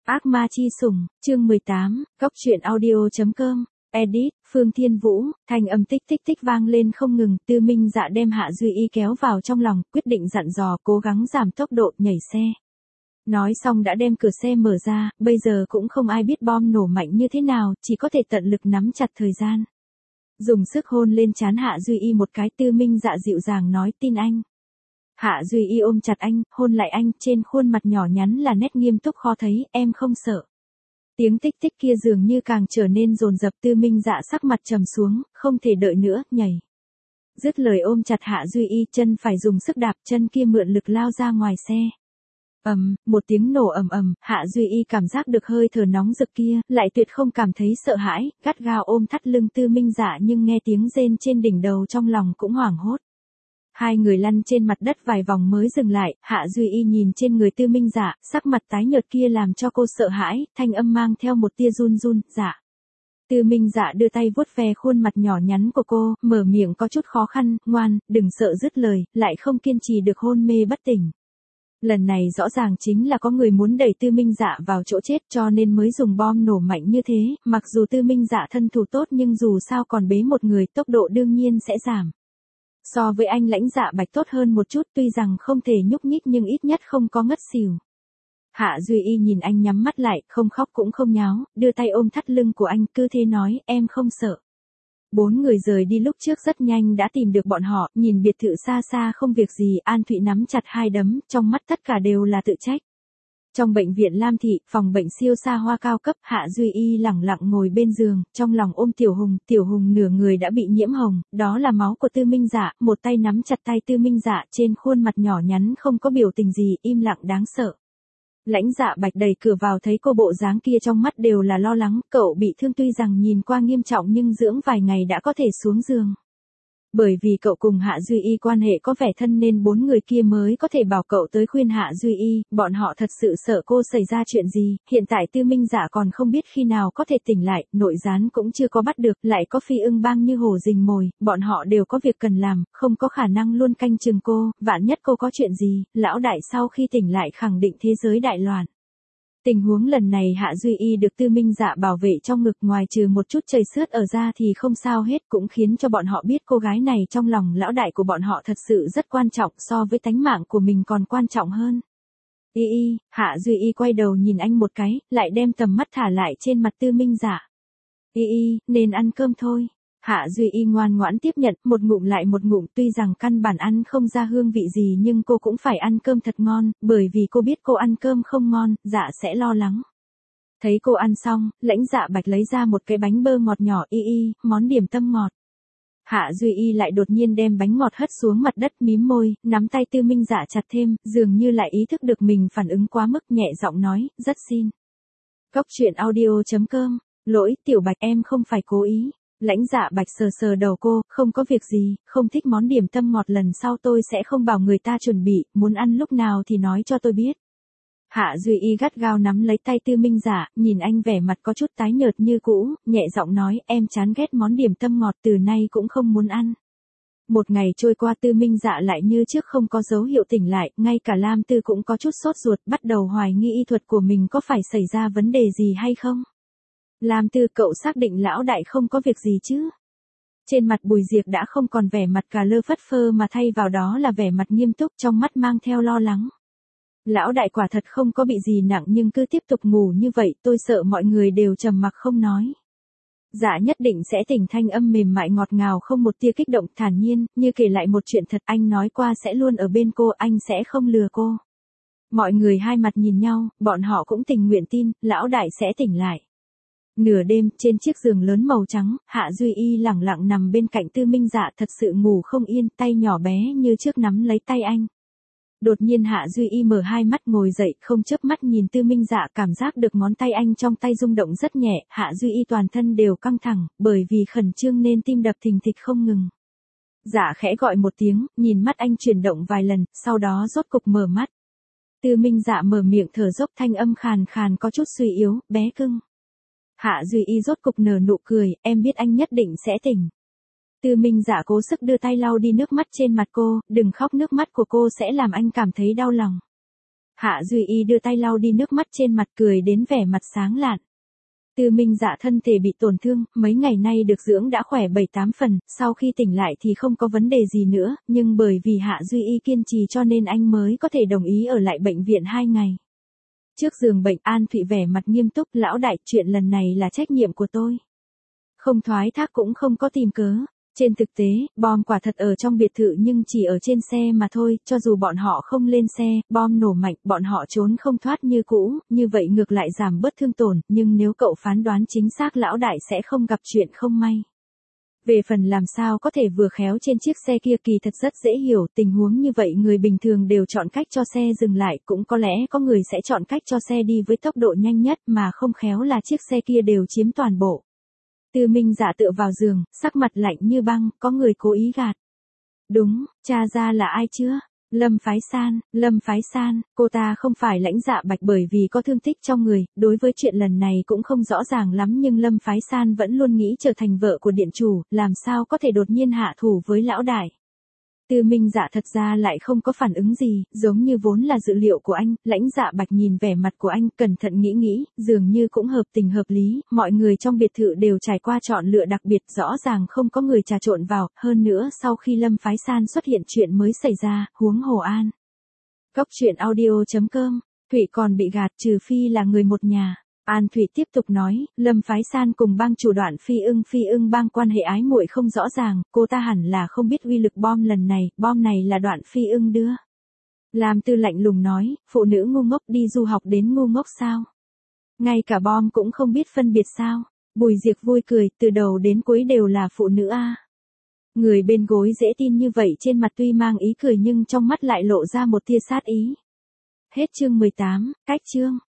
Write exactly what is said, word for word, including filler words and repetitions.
Ác ma chi sủng, chương mười tám, góc truyện audio.com, edit, Phương Thiên Vũ, thanh âm tích tích tích vang lên không ngừng, Tư Minh Dạ đem Hạ Duy Y kéo vào trong lòng, quyết định dặn dò cố gắng giảm tốc độ, nhảy xe. Nói xong đã đem cửa xe mở ra, bây giờ cũng không ai biết bom nổ mạnh như thế nào, chỉ có thể tận lực nắm chặt thời gian. Dùng sức hôn lên trán Hạ Duy Y một cái, Tư Minh Dạ dịu dàng nói tin anh. Hạ Duy Y ôm chặt anh, hôn lại anh, trên khuôn mặt nhỏ nhắn là nét nghiêm túc khó thấy, em không sợ. Tiếng tích tích kia dường như càng trở nên dồn dập, Tư Minh Dạ sắc mặt trầm xuống, không thể đợi nữa, nhảy. Dứt lời ôm chặt Hạ Duy Y, chân phải dùng sức đạp, chân kia mượn lực lao ra ngoài xe. Ầm, một tiếng nổ ầm ầm, Hạ Duy Y cảm giác được hơi thở nóng rực kia, lại tuyệt không cảm thấy sợ hãi, gắt gao ôm thắt lưng Tư Minh Dạ nhưng nghe tiếng rên trên đỉnh đầu trong lòng cũng hoảng hốt. Hai người lăn trên mặt đất vài vòng mới dừng lại, Hạ Duy Y nhìn trên người Tư Minh Dạ, sắc mặt tái nhợt kia làm cho cô sợ hãi, thanh âm mang theo một tia run run, dạ. Tư Minh Dạ đưa tay vuốt ve khuôn mặt nhỏ nhắn của cô, mở miệng có chút khó khăn, ngoan, đừng sợ, dứt lời, lại không kiên trì được hôn mê bất tỉnh. Lần này rõ ràng chính là có người muốn đẩy Tư Minh Dạ vào chỗ chết cho nên mới dùng bom nổ mạnh như thế, mặc dù Tư Minh Dạ thân thủ tốt nhưng dù sao còn bế một người, tốc độ đương nhiên sẽ giảm. So với anh Lãnh Dạ Bạch tốt hơn một chút, tuy rằng không thể nhúc nhích nhưng ít nhất không có ngất xỉu. Hạ Duy Y nhìn anh nhắm mắt lại, không khóc cũng không nháo, đưa tay ôm thắt lưng của anh, cứ thế nói, em không sợ. Bốn người rời đi lúc trước rất nhanh đã tìm được bọn họ, nhìn biệt thự xa xa không việc gì, An Thụy nắm chặt hai đấm, trong mắt tất cả đều là tự trách. Trong bệnh viện Lam Thị, phòng bệnh siêu xa hoa cao cấp, Hạ Duy Y lẳng lặng ngồi bên giường, trong lòng ôm Tiểu Hùng, Tiểu Hùng nửa người đã bị nhiễm hồng, đó là máu của Tư Minh Dạ, một tay nắm chặt tay Tư Minh Dạ, trên khuôn mặt nhỏ nhắn không có biểu tình gì, im lặng đáng sợ. Lãnh Dạ Bạch đẩy cửa vào thấy cô bộ dáng kia trong mắt đều là lo lắng, cậu bị thương tuy rằng nhìn qua nghiêm trọng nhưng dưỡng vài ngày đã có thể xuống giường. Bởi vì cậu cùng Hạ Duy Y quan hệ có vẻ thân nên bốn người kia mới có thể bảo cậu tới khuyên Hạ Duy Y, bọn họ thật sự sợ cô xảy ra chuyện gì, hiện tại Tư Minh Dạ còn không biết khi nào có thể tỉnh lại, nội gián cũng chưa có bắt được, lại có phi ưng bang như hổ rình mồi, bọn họ đều có việc cần làm, không có khả năng luôn canh chừng cô, vạn nhất cô có chuyện gì, lão đại sau khi tỉnh lại khẳng định thế giới đại loạn. Tình huống lần này Hạ Duy Y được Tư Minh Dạ bảo vệ trong ngực, ngoài trừ một chút chảy xước ở da thì không sao hết, cũng khiến cho bọn họ biết cô gái này trong lòng lão đại của bọn họ thật sự rất quan trọng, so với tánh mạng của mình còn quan trọng hơn. Y Y, Hạ Duy Y quay đầu nhìn anh một cái, lại đem tầm mắt thả lại trên mặt Tư Minh Dạ. Y Y, nên ăn cơm thôi. Hạ Duy Y ngoan ngoãn tiếp nhận, một ngụm lại một ngụm, tuy rằng căn bản ăn không ra hương vị gì nhưng cô cũng phải ăn cơm thật ngon, bởi vì cô biết cô ăn cơm không ngon, dạ sẽ lo lắng. Thấy cô ăn xong, Lãnh Dạ Bạch lấy ra một cái bánh bơ ngọt nhỏ, Y Y, món điểm tâm ngọt. Hạ Duy Y lại đột nhiên đem bánh ngọt hất xuống mặt đất, mím môi, nắm tay Tư Minh Dạ chặt thêm, dường như lại ý thức được mình phản ứng quá mức, nhẹ giọng nói, rất xin. Góc truyện audio.com, lỗi, Tiểu Bạch em không phải cố ý. Lãnh Dạ Bạch sờ sờ đầu cô, không có việc gì, không thích món điểm tâm ngọt lần sau tôi sẽ không bảo người ta chuẩn bị, muốn ăn lúc nào thì nói cho tôi biết. Hạ Duy Y gắt gao nắm lấy tay Tư Minh Dạ, nhìn anh vẻ mặt có chút tái nhợt như cũ, nhẹ giọng nói, em chán ghét món điểm tâm ngọt, từ nay cũng không muốn ăn. Một ngày trôi qua, Tư Minh Dạ lại như trước không có dấu hiệu tỉnh lại, ngay cả Lam Tư cũng có chút sốt ruột, bắt đầu hoài nghi y thuật của mình có phải xảy ra vấn đề gì hay không. Lam Tư, cậu xác định lão đại không có việc gì chứ? Trên mặt Bùi Diệp đã không còn vẻ mặt cà lơ phất phơ mà thay vào đó là vẻ mặt nghiêm túc, trong mắt mang theo lo lắng. Lão đại quả thật không có bị gì nặng nhưng cứ tiếp tục ngủ như vậy, tôi sợ mọi người đều trầm mặc không nói. Dạ nhất định sẽ tỉnh, thanh âm mềm mại ngọt ngào không một tia kích động, thản nhiên, như kể lại một chuyện thật, anh nói qua sẽ luôn ở bên cô, anh sẽ không lừa cô. Mọi người hai mặt nhìn nhau, bọn họ cũng tình nguyện tin, lão đại sẽ tỉnh lại. Nửa đêm, trên chiếc giường lớn màu trắng, Hạ Duy Y lẳng lặng nằm bên cạnh Tư Minh Dạ, thật sự ngủ không yên, tay nhỏ bé như trước nắm lấy tay anh. Đột nhiên Hạ Duy Y mở hai mắt ngồi dậy, không chớp mắt nhìn Tư Minh Dạ, cảm giác được ngón tay anh trong tay rung động rất nhẹ, Hạ Duy Y toàn thân đều căng thẳng, bởi vì khẩn trương nên tim đập thình thịch không ngừng. Dạ khẽ gọi một tiếng, nhìn mắt anh chuyển động vài lần, sau đó rốt cục mở mắt. Tư Minh Dạ mở miệng thở dốc, thanh âm khàn khàn có chút suy yếu, bé cưng. Hạ Duy Y rốt cục nở nụ cười, em biết anh nhất định sẽ tỉnh. Tư Minh Dạ cố sức đưa tay lau đi nước mắt trên mặt cô, đừng khóc, nước mắt của cô sẽ làm anh cảm thấy đau lòng. Hạ Duy Y đưa tay lau đi nước mắt trên mặt, cười đến vẻ mặt sáng lạn. Tư Minh Dạ thân thể bị tổn thương, mấy ngày nay được dưỡng đã khỏe bảy tám phần, sau khi tỉnh lại thì không có vấn đề gì nữa, nhưng bởi vì Hạ Duy Y kiên trì cho nên anh mới có thể đồng ý ở lại bệnh viện hai ngày. Trước giường bệnh, An Thụy vẻ mặt nghiêm túc, lão đại, chuyện lần này là trách nhiệm của tôi. Không thoái thác cũng không có tìm cớ. Trên thực tế, bom quả thật ở trong biệt thự nhưng chỉ ở trên xe mà thôi, cho dù bọn họ không lên xe, bom nổ mạnh, bọn họ trốn không thoát như cũ, như vậy ngược lại giảm bớt thương tổn, nhưng nếu cậu phán đoán chính xác lão đại sẽ không gặp chuyện không may. Về phần làm sao có thể vừa khéo trên chiếc xe kia kỳ thật rất dễ hiểu, tình huống như vậy người bình thường đều chọn cách cho xe dừng lại, cũng có lẽ có người sẽ chọn cách cho xe đi với tốc độ nhanh nhất mà không khéo là chiếc xe kia đều chiếm toàn bộ. Tư Minh Dạ tựa vào giường, sắc mặt lạnh như băng, có người cố ý gạt. Đúng, cha ra là ai chưa? Lâm Phái San, Lâm Phái San, cô ta không phải Lãnh Dạ Bạch bởi vì có thương tích trong người, đối với chuyện lần này cũng không rõ ràng lắm nhưng Lâm Phái San vẫn luôn nghĩ trở thành vợ của điện chủ, làm sao có thể đột nhiên hạ thủ với lão đại. Tư Minh Dạ thật ra lại không có phản ứng gì, giống như vốn là dự liệu của anh, Lãnh Dạ Bạch nhìn vẻ mặt của anh, cẩn thận nghĩ nghĩ, dường như cũng hợp tình hợp lý, mọi người trong biệt thự đều trải qua chọn lựa đặc biệt, rõ ràng không có người trà trộn vào, hơn nữa sau khi Lâm Phái San xuất hiện chuyện mới xảy ra, huống hồ An. Góc truyện audio chấm com, Thụy còn bị gạt trừ phi là người một nhà. An Thụy tiếp tục nói, Lâm Phái San cùng bang chủ Đoạn Phi Ưng Phi Ưng bang quan hệ ái muội không rõ ràng, cô ta hẳn là không biết uy lực bom lần này, bom này là Đoạn Phi Ưng đưa. Lam Tư lạnh lùng nói, phụ nữ ngu ngốc đi du học đến ngu ngốc sao? Ngay cả bom cũng không biết phân biệt sao? Bùi Diệc vui cười, từ đầu đến cuối đều là phụ nữ a. Người bên gối dễ tin như vậy trên mặt tuy mang ý cười nhưng trong mắt lại lộ ra một tia sát ý. Hết chương mười tám, cách chương.